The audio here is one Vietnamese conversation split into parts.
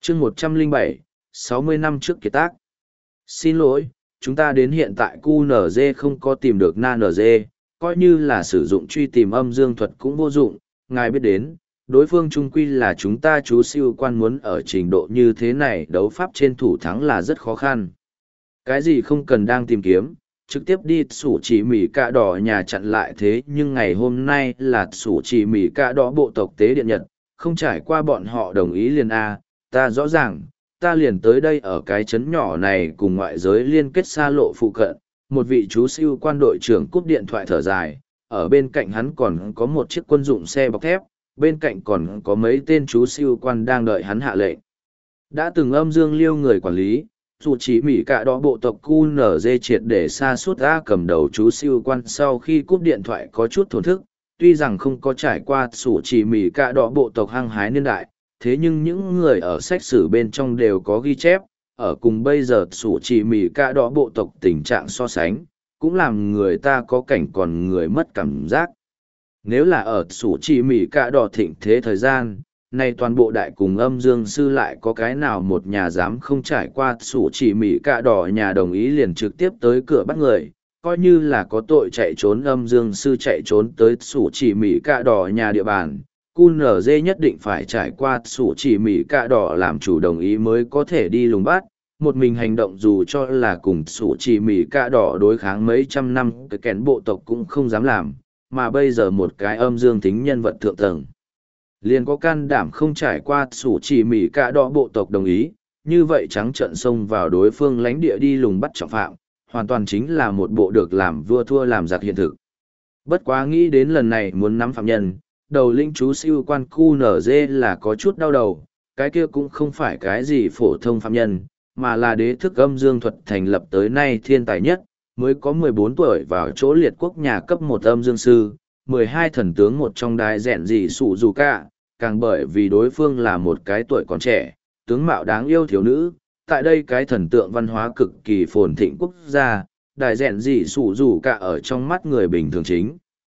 chương 107, 60 năm trước kiệt tác. Xin lỗi, chúng ta đến hiện tại QNZ không có tìm được NaNZ, coi như là sử dụng truy tìm âm dương thuật cũng vô dụng, ngài biết đến, đối phương trung quy là chúng ta chú siêu quan muốn ở trình độ như thế này đấu pháp trên thủ thắng là rất khó khăn. Cái gì không cần đang tìm kiếm, trực tiếp đi sủ chỉ mỉ cạ đỏ nhà chặn lại thế nhưng ngày hôm nay là sủ chỉ mỉ cạ đỏ bộ tộc tế điện nhật, không trải qua bọn họ đồng ý liền A, ta rõ ràng, ta liền tới đây ở cái trấn nhỏ này cùng ngoại giới liên kết xa lộ phụ cận, một vị chú siêu quan đội trưởng cúp điện thoại thở dài, ở bên cạnh hắn còn có một chiếc quân dụng xe bọc thép, bên cạnh còn có mấy tên chú siêu quan đang đợi hắn hạ lệnh. Đã từng âm dương liêu người quản lý, dù chỉ mỉ cả đó bộ tộc QNZ triệt để xa suốt ra cầm đầu chú siêu quan sau khi cúp điện thoại có chút thổn thức, tuy rằng không có trải qua sủ chỉ mỉ cả đó bộ tộc hăng hái niên đại, thế nhưng những người ở sách sử bên trong đều có ghi chép, ở cùng bây giờ sủ chỉ mỉ cả đó bộ tộc tình trạng so sánh, cũng làm người ta có cảnh còn người mất cảm giác. Nếu là ở sủ chỉ mỉ cả đỏ thịnh thế thời gian, nay toàn bộ đại cùng âm dương sư lại có cái nào một nhà dám không trải qua sủ chỉ mỉ cả đỏ nhà đồng ý liền trực tiếp tới cửa bắt người, coi như là có tội chạy trốn âm dương sư chạy trốn tới sủ chỉ mỉ cả đỏ nhà địa bàn. QNZ nhất định phải trải qua sủ chỉ mỉ cả đỏ làm chủ đồng ý mới có thể đi lùng bắt, một mình hành động dù cho là cùng sủ chỉ mỉ cả đỏ đối kháng mấy trăm năm cái kén bộ tộc cũng không dám làm, mà bây giờ một cái âm dương tính nhân vật thượng tầng liền có can đảm không trải qua sủ chỉ mỉ cả đỏ bộ tộc đồng ý, như vậy trắng trợn xông vào đối phương lãnh địa đi lùng bắt trọng phạm, hoàn toàn chính là một bộ được làm vua thua làm giặc hiện thực. Bất quá nghĩ đến lần này muốn nắm phạm nhân, đầu lĩnh chú siêu quan QNZ là có chút đau đầu, cái kia cũng không phải cái gì phổ thông phạm nhân, mà là đế thức âm dương thuật thành lập tới nay thiên tài nhất, mới có 14 tuổi vào chỗ liệt quốc nhà cấp 1 âm dương sư, 12 thần tướng một trong đài rèn gì sủ dù cả, càng bởi vì đối phương là một cái tuổi còn trẻ, tướng mạo đáng yêu thiếu nữ, tại đây cái thần tượng văn hóa cực kỳ phồn thịnh quốc gia, đài rèn gì sủ dù cả ở trong mắt người bình thường chính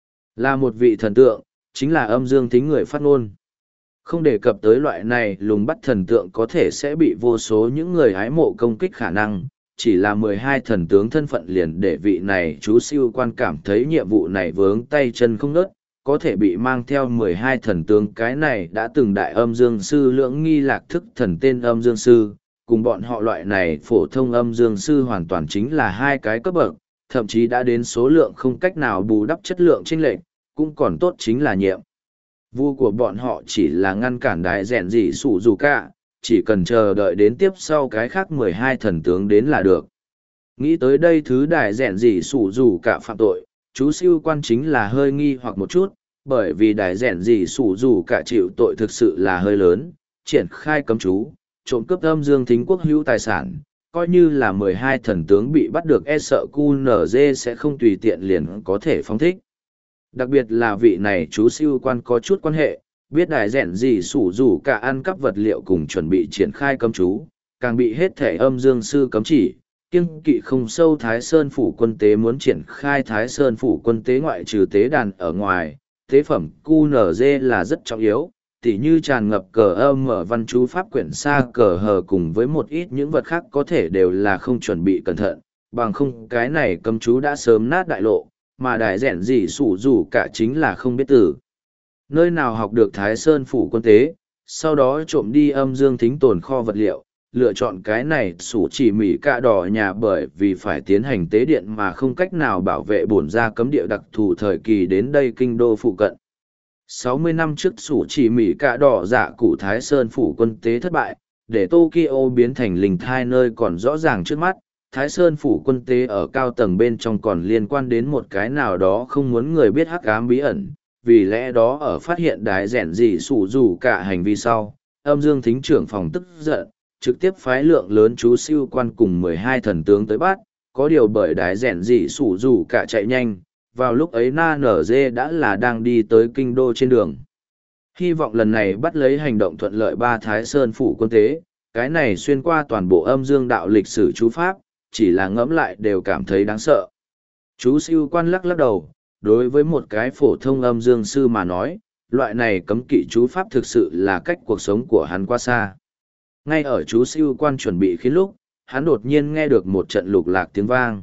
là một vị thần tượng, chính là âm dương tính người phát ngôn. Không đề cập tới loại này lùng bắt thần tượng có thể sẽ bị vô số những người hái mộ công kích khả năng, chỉ là 12 thần tướng thân phận liền để vị này chú siêu quan cảm thấy nhiệm vụ này vướng tay chân không nớt, có thể bị mang theo 12 thần tướng cái này đã từng đại âm dương sư lưỡng nghi lạc thức thần tên âm dương sư, cùng bọn họ loại này phổ thông âm dương sư hoàn toàn chính là hai cái cấp bậc, thậm chí đã đến số lượng không cách nào bù đắp chất lượng chênh lệch, cũng còn tốt chính là nhiệm vụ của bọn họ chỉ là ngăn cản đại rèn gì sủ dù cả, chỉ cần chờ đợi đến tiếp sau cái khác 12 thần tướng đến là được. Nghĩ tới đây thứ đại rèn gì sủ dù cả phạm tội, chú siêu quan chính là hơi nghi hoặc một chút, bởi vì đại rèn gì sủ dù cả chịu tội thực sự là hơi lớn, triển khai cấm chú, trộm cướp âm dương thính quốc hữu tài sản, coi như là 12 thần tướng bị bắt được e sợ QNZ sẽ không tùy tiện liền có thể phóng thích. Đặc biệt là vị này chú siêu quan có chút quan hệ, biết đại rèn gì sủ dù cả ăn cắp vật liệu cùng chuẩn bị triển khai cấm chú, càng bị hết thể âm dương sư cấm chỉ, kiêng kỵ không sâu Thái Sơn phủ quân tế muốn triển khai Thái Sơn phủ quân tế ngoại trừ tế đàn ở ngoài, tế phẩm QNZ là rất trọng yếu, tỉ như tràn ngập cờ âm ở văn chú pháp quyển xa cờ hờ cùng với một ít những vật khác có thể đều là không chuẩn bị cẩn thận, bằng không cái này cấm chú đã sớm nát đại lộ, mà đại rèn gì sủ dù cả chính là không biết từ nơi nào học được Thái Sơn phủ quân tế, sau đó trộm đi âm dương thính tồn kho vật liệu, lựa chọn cái này sủ chỉ mỉ cạ đỏ nhà bởi vì phải tiến hành tế điện mà không cách nào bảo vệ bổn ra cấm địa đặc thù thời kỳ đến đây kinh đô phụ cận. 60 năm trước sủ chỉ mỉ cạ đỏ dạ cụ Thái Sơn phủ quân tế thất bại, để Tokyo biến thành linh thai nơi còn rõ ràng trước mắt. Thái Sơn phủ quân tế ở cao tầng bên trong còn liên quan đến một cái nào đó không muốn người biết hắc ám bí ẩn, vì lẽ đó ở phát hiện đái rèn gì sủ dù cả hành vi sau, âm dương thính trưởng phòng tức giận, trực tiếp phái lượng lớn chú siêu quan cùng 12 thần tướng tới bắt, có điều bởi đái rèn gì sủ dù cả chạy nhanh, vào lúc ấy Na Nở Dê đã là đang đi tới kinh đô trên đường. Hy vọng lần này bắt lấy hành động thuận lợi ba Thái Sơn phủ quân tế, cái này xuyên qua toàn bộ âm dương đạo lịch sử chú pháp, chỉ là ngẫm lại đều cảm thấy đáng sợ. Chú siêu quan lắc lắc đầu, đối với một cái phổ thông âm dương sư mà nói, loại này cấm kỵ chú pháp thực sự là cách cuộc sống của hắn quá xa. Ngay ở chú siêu quan chuẩn bị khiến lúc, hắn đột nhiên nghe được một trận lục lạc tiếng vang.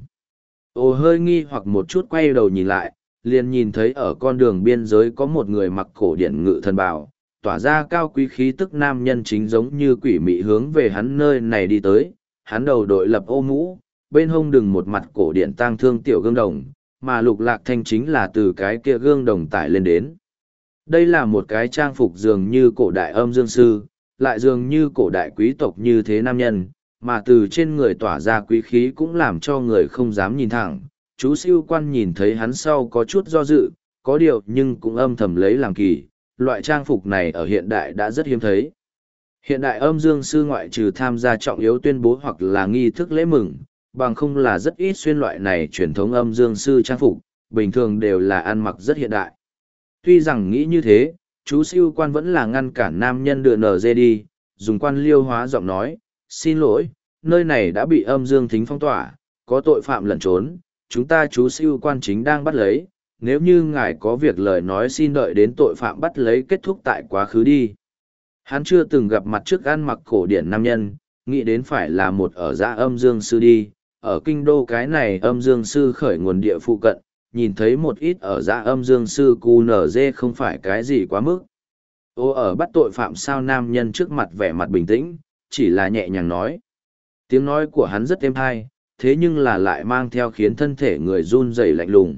Ô hơi nghi hoặc một chút quay đầu nhìn lại, liền nhìn thấy ở con đường biên giới có một người mặc cổ điển ngự thần bào, tỏa ra cao quý khí tức nam nhân chính giống như quỷ mị hướng về hắn nơi này đi tới. Hắn đầu đội lập ô mũ, bên hông đừng một mặt cổ điển tang thương tiểu gương đồng, mà lục lạc thanh chính là từ cái kia gương đồng tải lên đến. Đây là một cái trang phục dường như cổ đại âm dương sư, lại dường như cổ đại quý tộc như thế nam nhân, mà từ trên người tỏa ra quý khí cũng làm cho người không dám nhìn thẳng. Chú siêu quan nhìn thấy hắn sau có chút do dự, có điều nhưng cũng âm thầm lấy làm kỳ, loại trang phục này ở hiện đại đã rất hiếm thấy. Hiện đại âm dương sư ngoại trừ tham gia trọng yếu tuyên bố hoặc là nghi thức lễ mừng, bằng không là rất ít xuyên loại này truyền thống âm dương sư trang phục, bình thường đều là ăn mặc rất hiện đại. Tuy rằng nghĩ như thế, chú siêu quan vẫn là ngăn cản nam nhân đưa nở dê đi, dùng quan liêu hóa giọng nói, xin lỗi, nơi này đã bị âm dương thính phong tỏa, có tội phạm lẩn trốn, chúng ta chú siêu quan chính đang bắt lấy, nếu như ngài có việc lời nói xin đợi đến tội phạm bắt lấy kết thúc tại quá khứ đi. Hắn chưa từng gặp mặt trước ăn mặc cổ điển nam nhân, nghĩ đến phải là một ở dã âm dương sư đi, ở kinh đô cái này âm dương sư khởi nguồn địa phụ cận, nhìn thấy một ít ở dã âm dương sư cu nở dê không phải cái gì quá mức. Ô ở bắt tội phạm sao nam nhân trước mặt vẻ mặt bình tĩnh, chỉ là nhẹ nhàng nói. Tiếng nói của hắn rất êm hay, thế nhưng là lại mang theo khiến thân thể người run rẩy lạnh lùng.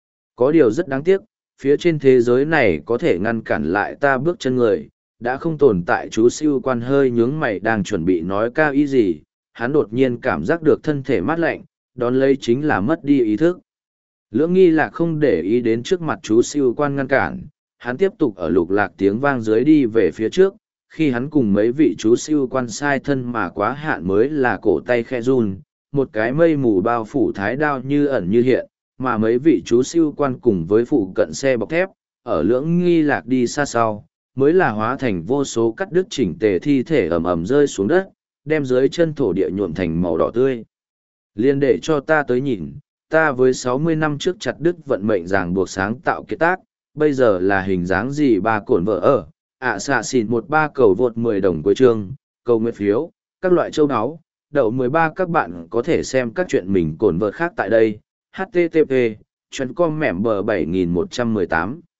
Có điều rất đáng tiếc, phía trên thế giới này có thể ngăn cản lại ta bước chân người, đã không tồn tại. Chú siêu quan hơi nhướng mày đang chuẩn bị nói cao ý gì, hắn đột nhiên cảm giác được thân thể mát lạnh, đón lấy chính là mất đi ý thức. Lưỡng nghi là không để ý đến trước mặt chú siêu quan ngăn cản, hắn tiếp tục ở lục lạc tiếng vang dưới đi về phía trước, khi hắn cùng mấy vị chú siêu quan sai thân mà quá hạn mới là cổ tay khe run, một cái mây mù bao phủ thái đao như ẩn như hiện, mà mấy vị chú siêu quan cùng với phụ cận xe bọc thép, ở lưỡng nghi lạc đi xa sau, mới là hóa thành vô số cắt đứt chỉnh tề thi thể ầm ầm rơi xuống đất, đem dưới chân thổ địa nhuộm thành màu đỏ tươi. Liên để cho ta tới nhìn, ta với 60 năm trước chặt đứt vận mệnh ràng buộc sáng tạo kiệt tác, bây giờ là hình dáng gì ba cổn vợ ở, xạ xịn 13 cầu vượt 10 đồng cuối chương, cầu nguyện phiếu, các loại châu áo, đậu 13 các bạn có thể xem các chuyện mình cổn vợ khác tại đây, http, chuyện com mẻm bờ 7118.